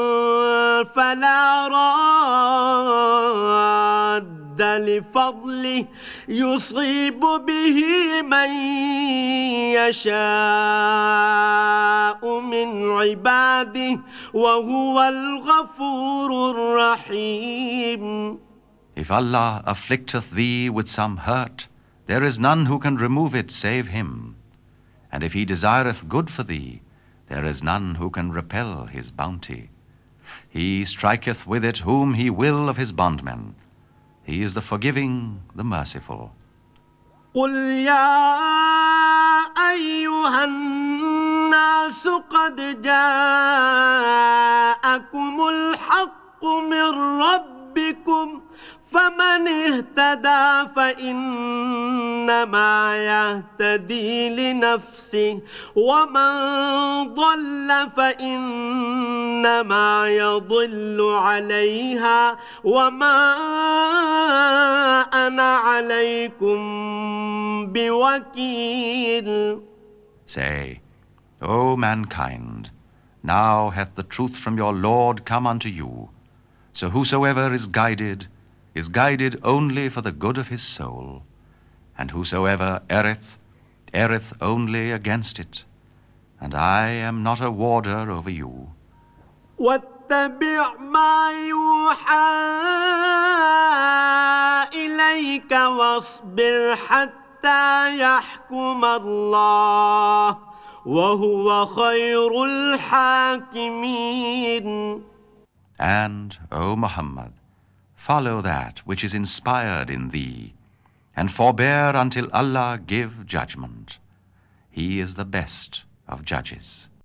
فلا راد لفضله يصيب به من يشاء من عباده وهو الغفور الرحيم. If Allah afflicteth thee with some hurt, there is none who can remove it save Him. And if He desireth good for thee, there is none who can repel His bounty. He striketh with it whom He will of His bondmen. He is the forgiving, the merciful. قل يا أيها الناس قد جاءكم الحق من ربكم فمن اهتدى فإنما يهتدي لنفسه ومن ضل فإنما يضل عليها وما أنا عليكم بوكيل. Say, O mankind, now hath the truth from your Lord come unto you. So whosoever is guided only for the good of his soul, and whosoever erreth, erreth only against it, and I am not a warder over you. واتبع ما يوحى إليك واصبر حتى يحكم الله وهو خير الحاكمين. And, O Muhammad, follow that which is inspired in thee, and forbear until Allah give judgment. He is the best of judges.